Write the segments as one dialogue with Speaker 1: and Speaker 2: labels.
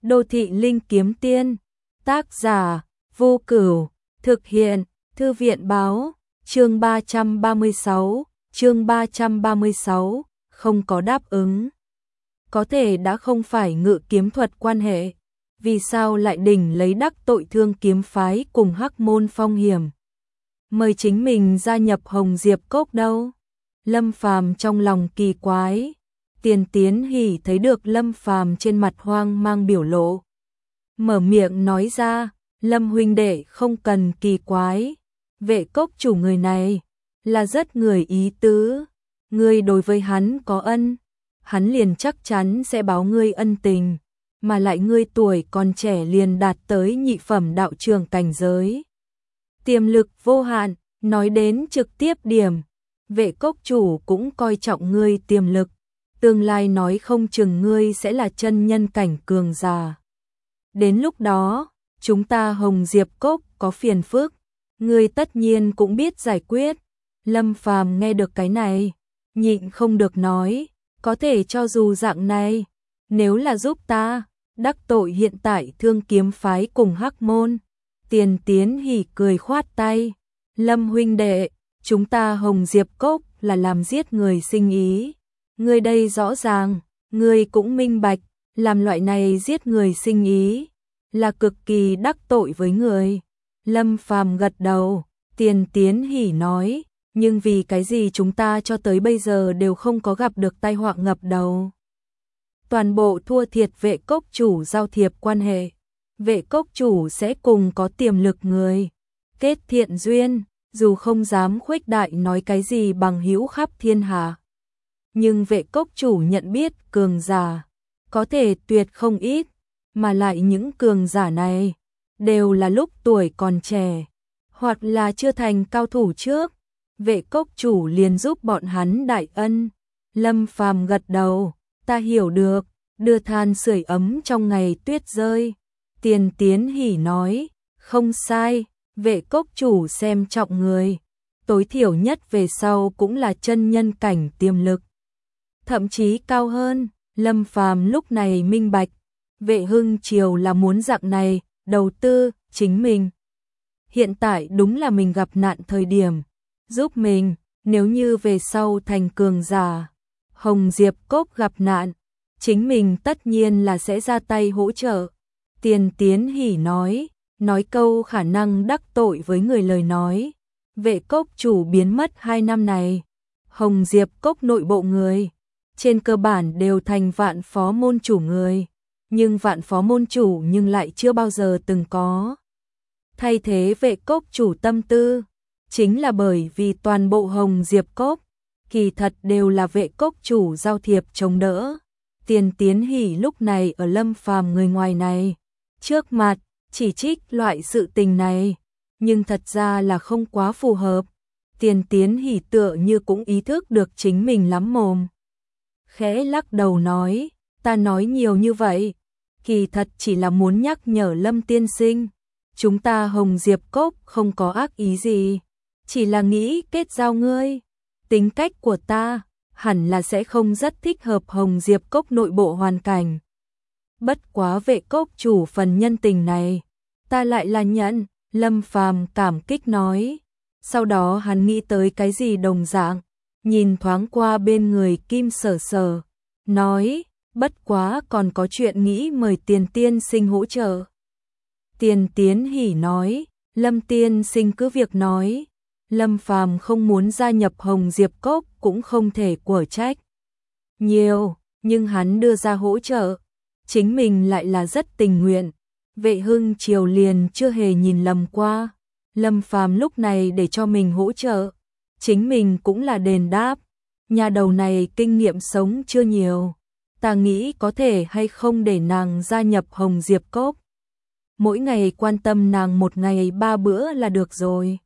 Speaker 1: Đô thị linh kiếm tiên, tác giả, Vô Cửu, thực hiện, Thư viện báo, chương 336, không có đáp ứng. Có thể đã không phải ngự kiếm thuật quan hệ, vì sao lại đỉnh lấy đắc tội Thương kiếm phái cùng Hắc môn phong hiểm. Mời chính mình gia nhập Hồng Diệp Cốc đâu? Lâm Phàm trong lòng kỳ quái. Tiền Tiến Hỉ thấy được Lâm Phàm trên mặt hoang mang biểu lộ, mở miệng nói ra, Lâm huynh đệ không cần kỳ quái, Vệ Cốc chủ người này là rất người ý tứ, ngươi đối với hắn có ân, hắn liền chắc chắn sẽ báo ngươi ân tình, mà lại ngươi tuổi còn trẻ liền đạt tới nhị phẩm đạo trường cảnh giới. Tiềm lực vô hạn, nói đến trực tiếp điểm, Vệ Cốc chủ cũng coi trọng ngươi tiềm lực, tương lai nói không chừng ngươi sẽ là chân nhân cảnh cường giả. Đến lúc đó, chúng ta Hồng Diệp Cốc có phiền phức, ngươi tất nhiên cũng biết giải quyết. Lâm Phàm nghe được cái này, nhịn không được nói, có thể cho dù dạng này, nếu là giúp ta, đắc tội hiện tại Thương kiếm phái cùng Hắc môn. Tiền Tiến Hỉ cười khoát tay, Lâm huynh đệ, chúng ta Hồng Diệp Cốc là làm giết người sinh ý. Ngươi đây rõ ràng, ngươi cũng minh bạch, làm loại này giết người sinh ý, là cực kỳ đắc tội với người. Lâm Phàm gật đầu, Tiền Tiến Hỉ nói, nhưng vì cái gì chúng ta cho tới bây giờ đều không có gặp được tai họa ngập đầu. Toàn bộ thua thiệt Vệ Cốc chủ giao thiệp quan hệ, Vệ Cốc chủ sẽ cùng có tiềm lực người kết thiện duyên, dù không dám khuếch đại nói cái gì bằng hữu khắp thiên hạ. Nhưng Vệ Cốc chủ nhận biết cường giả có thể tuyệt không ít, mà lại những cường giả này đều là lúc tuổi còn trẻ, hoặc là chưa thành cao thủ trước, Vệ Cốc chủ liền giúp bọn hắn đại ân. Lâm Phàm gật đầu, ta hiểu được, đưa than sưởi ấm trong ngày tuyết rơi. Tiền Tiến Hỉ nói, không sai, Vệ Cốc chủ xem trọng người, tối thiểu nhất về sau cũng là chân nhân cảnh tiềm lực, thậm chí cao hơn. Lâm Phàm lúc này minh bạch, Vệ Hưng Triều là muốn dạng này đầu tư chính mình. Hiện tại đúng là mình gặp nạn thời điểm, giúp mình, nếu như về sau thành cường giả, Hồng Diệp Cốc gặp nạn, chính mình tất nhiên là sẽ ra tay hỗ trợ. Tiền Tiến Hỉ nói câu khả năng đắc tội với người lời nói. Vệ Cốc chủ biến mất 2 năm này, Hồng Diệp Cốc nội bộ người trên cơ bản đều thành Vạn Phó môn chủ người, nhưng Vạn Phó môn chủ nhưng lại chưa bao giờ từng có thay thế Vệ Cốc chủ tâm tư, chính là bởi vì toàn bộ Hồng Diệp Cốc kỳ thật đều là Vệ Cốc chủ giao thiệp chống đỡ. Tiền Tiến Hỉ lúc này ở Lâm Phàm người ngoài này trước mặt chỉ trích loại sự tình này, nhưng thật ra là không quá phù hợp. Tiền Tiến Hỉ tựa như cũng ý thức được chính mình lắm mồm, khẽ lắc đầu nói, ta nói nhiều như vậy, kỳ thật chỉ là muốn nhắc nhở Lâm tiên sinh, chúng ta Hồng Diệp Cốc không có ác ý gì, chỉ là nghĩ kết giao ngươi. Tính cách của ta hẳn là sẽ không rất thích hợp Hồng Diệp Cốc nội bộ hoàn cảnh. Bất quá Vệ Cốc chủ phần nhân tình này, ta lại là nhận. Lâm Phàm cảm kích nói. Sau đó hắn nghĩ tới cái gì đồng dạng, nhìn thoáng qua bên người Kim Sở Sở, nói, bất quá còn có chuyện nghĩ mời Tiền tiên sinh hỗ trợ. Tiền Tiến Hỉ nói, Lâm tiên sinh cứ việc nói. Lâm Phàm không muốn gia nhập Hồng Diệp Cốc cũng không thể quở trách nhiều, nhưng hắn đưa ra hỗ trợ, chính mình lại là rất tình nguyện. Vệ Hưng Triều liền chưa hề nhìn lầm qua, Lâm Phàm lúc này để cho mình hỗ trợ, chính mình cũng là đền đáp. Nhà đầu này kinh nghiệm sống chưa nhiều, ta nghĩ có thể hay không để nàng gia nhập Hồng Diệp Cốc, mỗi ngày quan tâm nàng một ngày 3 bữa là được rồi.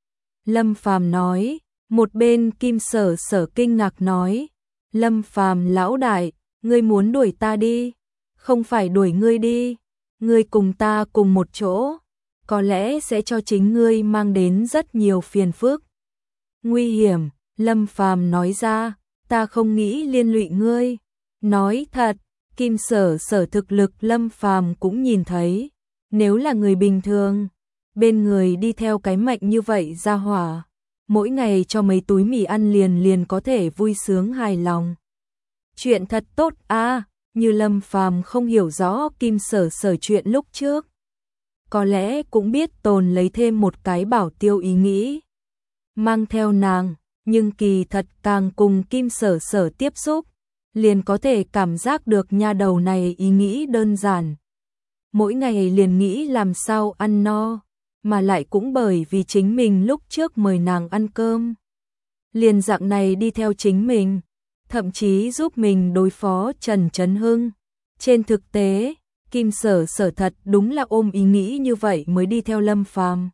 Speaker 1: Lâm Phàm nói. Một bên Kim Sở Sở kinh ngạc nói, Lâm Phàm lão đại, ngươi muốn đuổi ta đi? Không phải đuổi ngươi đi, ngươi cùng ta cùng một chỗ, có lẽ sẽ cho chính ngươi mang đến rất nhiều phiền phức. Nguy hiểm, Lâm Phàm nói ra, ta không nghĩ liên lụy ngươi. Nói thật, Kim Sở Sở thực lực Lâm Phàm cũng nhìn thấy, nếu là người bình thường, bên người đi theo cái mạnh như vậy ra hỏa, mỗi ngày cho mấy túi mì ăn liền có thể vui sướng hài lòng. Chuyện thật tốt a, như Lâm Phàm không hiểu rõ Kim Sở Sở chuyện lúc trước, có lẽ cũng biết tồn lấy thêm một cái bảo tiêu ý nghĩ mang theo nàng, nhưng kỳ thật càng cùng Kim Sở Sở tiếp xúc, liền có thể cảm giác được nha đầu này ý nghĩ đơn giản. Mỗi ngày liền nghĩ làm sao ăn no, mà lại cũng bởi vì chính mình lúc trước mời nàng ăn cơm. Liền dạng này đi theo chính mình, thậm chí giúp mình đối phó Trần Trấn Hưng. Trên thực tế, Kim Sở Sở thật đúng là ôm ý nghĩ như vậy mới đi theo Lâm Phàm.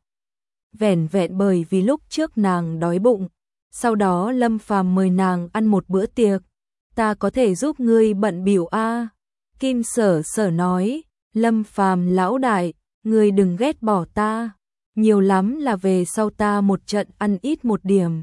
Speaker 1: Vẻn vẹn bởi vì lúc trước nàng đói bụng, sau đó Lâm Phàm mời nàng ăn một bữa tiệc, ta có thể giúp ngươi bận bịu a. Kim Sở Sở nói, Lâm Phàm lão đại, ngươi đừng ghét bỏ ta, nhiều lắm là về sau ta một trận ăn ít một điểm.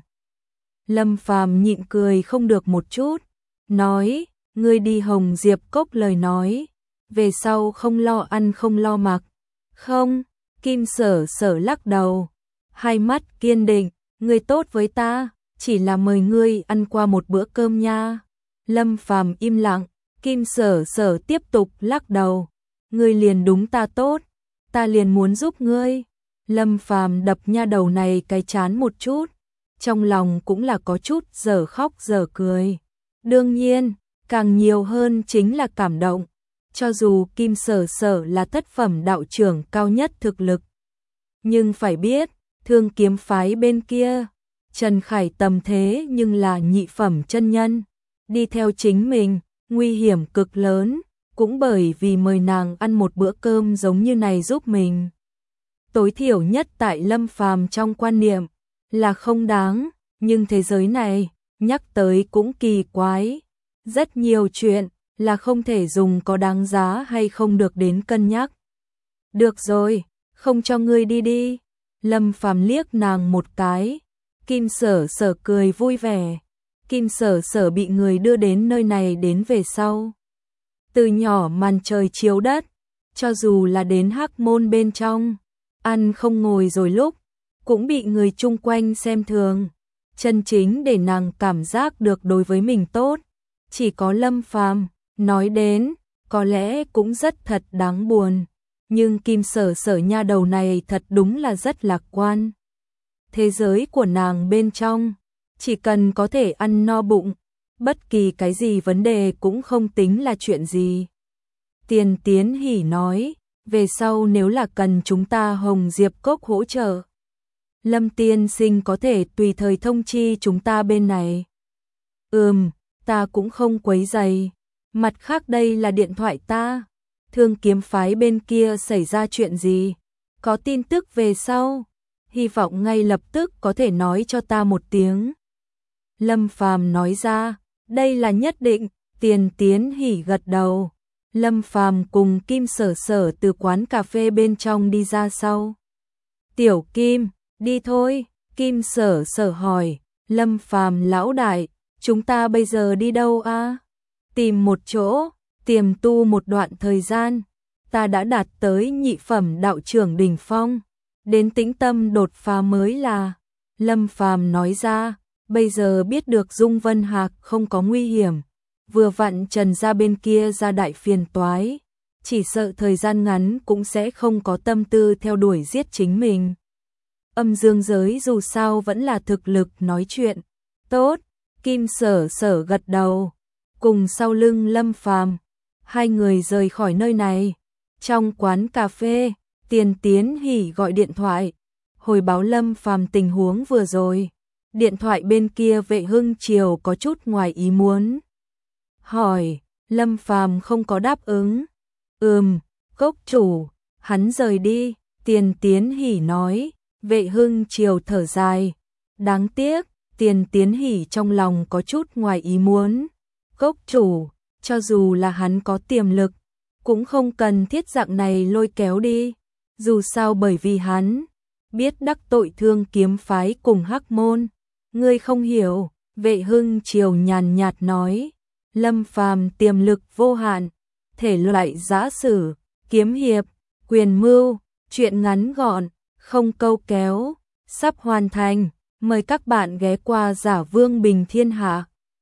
Speaker 1: Lâm Phàm nhịn cười không được một chút, nói, ngươi đi Hồng Diệp Cốc lời nói, về sau không lo ăn không lo mặc. Không, Kim Sở Sở lắc đầu, hai mắt kiên định, ngươi tốt với ta, chỉ là mời ngươi ăn qua một bữa cơm nha. Lâm Phàm im lặng, Kim Sở Sở tiếp tục lắc đầu, ngươi liền đúng ta tốt, ta liền muốn giúp ngươi. Lâm Phàm đập nha đầu này cái chán một chút, trong lòng cũng là có chút giờ khóc giờ cười. Đương nhiên, càng nhiều hơn chính là cảm động, cho dù Kim Sở Sở là thất phẩm đạo trưởng cao nhất thực lực. Nhưng phải biết, Thương Kiếm phái bên kia, Trần Khải tầm thế nhưng là nhị phẩm chân nhân, đi theo chính mình, nguy hiểm cực lớn, cũng bởi vì mời nàng ăn một bữa cơm giống như này giúp mình. Tối thiểu nhất tại Lâm Phàm trong quan niệm là không đáng, nhưng thế giới này, nhắc tới cũng kỳ quái. Rất nhiều chuyện là không thể dùng có đáng giá hay không được đến cân nhắc. Được rồi, không cho ngươi đi đi. Lâm Phàm liếc nàng một cái. Kim Sở Sở cười vui vẻ. Kim Sở Sở bị người đưa đến nơi này đến về sau. Từ nhỏ màn trời chiếu đất, cho dù là đến Hắc Môn bên trong, ăn không ngồi rồi lúc, cũng bị người chung quanh xem thường. Chân chính để nàng cảm giác được đối với mình tốt, chỉ có Lâm Phàm. Nói đến, có lẽ cũng rất thật đáng buồn, nhưng Kim Sở Sở nha đầu này thật đúng là rất lạc quan. Thế giới của nàng bên trong, chỉ cần có thể ăn no bụng, bất kỳ cái gì vấn đề cũng không tính là chuyện gì. Tiền Tiến hỉ nói, về sau nếu là cần chúng ta Hồng Diệp Cốc hỗ trợ, Lâm tiên sinh có thể tùy thời thông chi chúng ta bên này. Ta cũng không quấy rầy. Mặt khác đây là điện thoại ta. Thương Kiếm phái bên kia xảy ra chuyện gì? Có tin tức về sau? Hy vọng ngay lập tức có thể nói cho ta một tiếng. Lâm Phàm nói ra, đây là nhất định. Tiền Tiến hỉ gật đầu. Lâm Phàm cùng Kim Sở Sở từ quán cà phê bên trong đi ra sau. Tiểu Kim, đi thôi. Kim Sở Sở hỏi, Lâm Phàm lão đại, chúng ta bây giờ đi đâu a? Tìm một chỗ, tiềm tu một đoạn thời gian. Ta đã đạt tới nhị phẩm đạo trưởng đỉnh phong, đến tĩnh tâm đột phá mới là. Lâm Phàm nói ra, bây giờ biết được Dung Vân Hạc không có nguy hiểm, vừa vặn Trần gia bên kia ra đại phiền toái, chỉ sợ thời gian ngắn cũng sẽ không có tâm tư theo đuổi giết chính mình. Âm dương giới dù sao vẫn là thực lực nói chuyện. Tốt, Kim Sở Sở gật đầu, cùng sau lưng Lâm Phàm, hai người rời khỏi nơi này. Trong quán cà phê, Tiền Tiến hỉ gọi điện thoại, hồi báo Lâm Phàm tình huống vừa rồi. Điện thoại bên kia Vệ Hưng Triều có chút ngoài ý muốn. Hỏi, Lâm Phàm không có đáp ứng. Cốc chủ, hắn rời đi. Tiền Tiến hỉ nói. Vệ Hưng Triều thở dài. Đáng tiếc, Tiền Tiến hỉ trong lòng có chút ngoài ý muốn. Cốc chủ, cho dù là hắn có tiềm lực, cũng không cần thiết dạng này lôi kéo đi. Dù sao bởi vì hắn biết đắc tội Thương Kiếm phái cùng Hắc Môn. Ngươi không hiểu, Vệ Hưng Triều nhàn nhạt nói. Lâm Phàm tiềm lực vô hạn, thể loại giã sử, kiếm hiệp, quyền mưu, truyện ngắn gọn, không câu kéo, sắp hoàn thành. Mời các bạn ghé qua Giả Vương Bình Thiên Hạ.